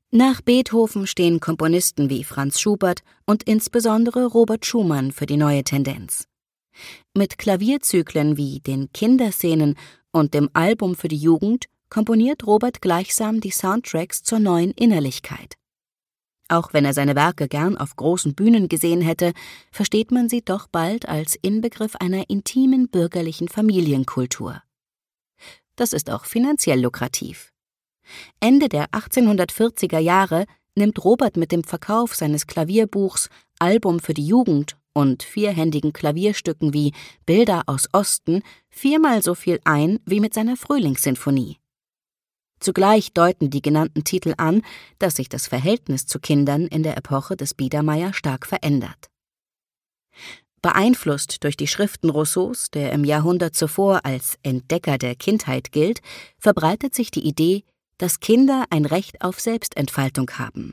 Nach Beethoven stehen Komponisten wie Franz Schubert und insbesondere Robert Schumann für die neue Tendenz. Mit Klavierzyklen wie den Kinderszenen und dem Album für die Jugend komponiert Robert gleichsam die Soundtracks zur neuen Innerlichkeit. Auch wenn er seine Werke gern auf großen Bühnen gesehen hätte, versteht man sie doch bald als Inbegriff einer intimen bürgerlichen Familienkultur. Das ist auch finanziell lukrativ. Ende der 1840er Jahre nimmt Robert mit dem Verkauf seines Klavierbuchs Album für die Jugend und vierhändigen Klavierstücken wie Bilder aus Osten 4-mal so viel ein wie mit seiner Frühlingssinfonie. Zugleich deuten die genannten Titel an, dass sich das Verhältnis zu Kindern in der Epoche des Biedermeier stark verändert. Beeinflusst durch die Schriften Rousseaus, der im Jahrhundert zuvor als Entdecker der Kindheit gilt, verbreitet sich die Idee, dass Kinder ein Recht auf Selbstentfaltung haben.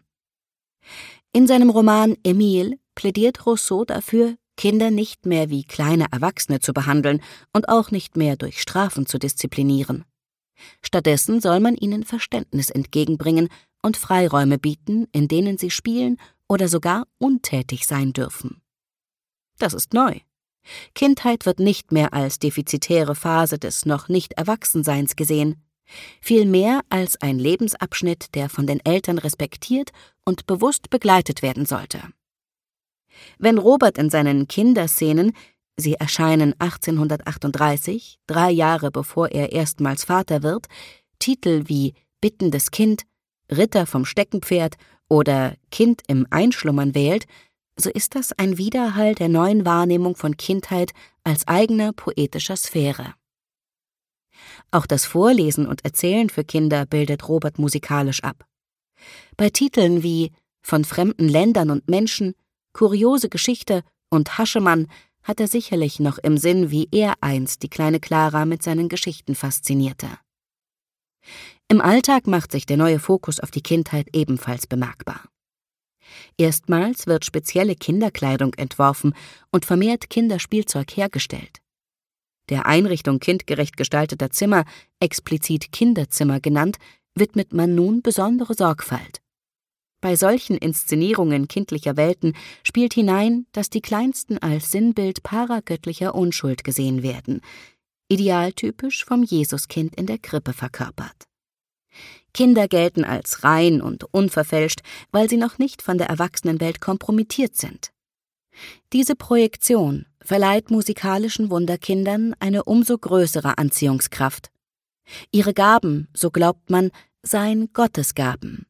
In seinem Roman Emile plädiert Rousseau dafür, Kinder nicht mehr wie kleine Erwachsene zu behandeln und auch nicht mehr durch Strafen zu disziplinieren. Stattdessen soll man ihnen Verständnis entgegenbringen und Freiräume bieten, in denen sie spielen oder sogar untätig sein dürfen. Das ist neu. Kindheit wird nicht mehr als defizitäre Phase des noch nicht Erwachsenseins gesehen, vielmehr als ein Lebensabschnitt, der von den Eltern respektiert und bewusst begleitet werden sollte. Wenn Robert in seinen Kinderszenen, sie erscheinen 1838, 3 Jahre bevor er erstmals Vater wird, Titel wie Bittendes Kind, Ritter vom Steckenpferd oder Kind im Einschlummern wählt, so ist das ein Widerhall der neuen Wahrnehmung von Kindheit als eigener poetischer Sphäre. Auch das Vorlesen und Erzählen für Kinder bildet Robert musikalisch ab. Bei Titeln wie Von fremden Ländern und Menschen, Kuriose Geschichte und Haschemann hat er sicherlich noch im Sinn, wie er einst die kleine Clara mit seinen Geschichten faszinierte. Im Alltag macht sich der neue Fokus auf die Kindheit ebenfalls bemerkbar. Erstmals wird spezielle Kinderkleidung entworfen und vermehrt Kinderspielzeug hergestellt. Der Einrichtung kindgerecht gestalteter Zimmer, explizit Kinderzimmer genannt, widmet man nun besondere Sorgfalt. Bei solchen Inszenierungen kindlicher Welten spielt hinein, dass die Kleinsten als Sinnbild paragöttlicher Unschuld gesehen werden, idealtypisch vom Jesuskind in der Krippe verkörpert. Kinder gelten als rein und unverfälscht, weil sie noch nicht von der Erwachsenenwelt kompromittiert sind. Diese Projektion verleiht musikalischen Wunderkindern eine umso größere Anziehungskraft. Ihre Gaben, so glaubt man, seien Gottesgaben.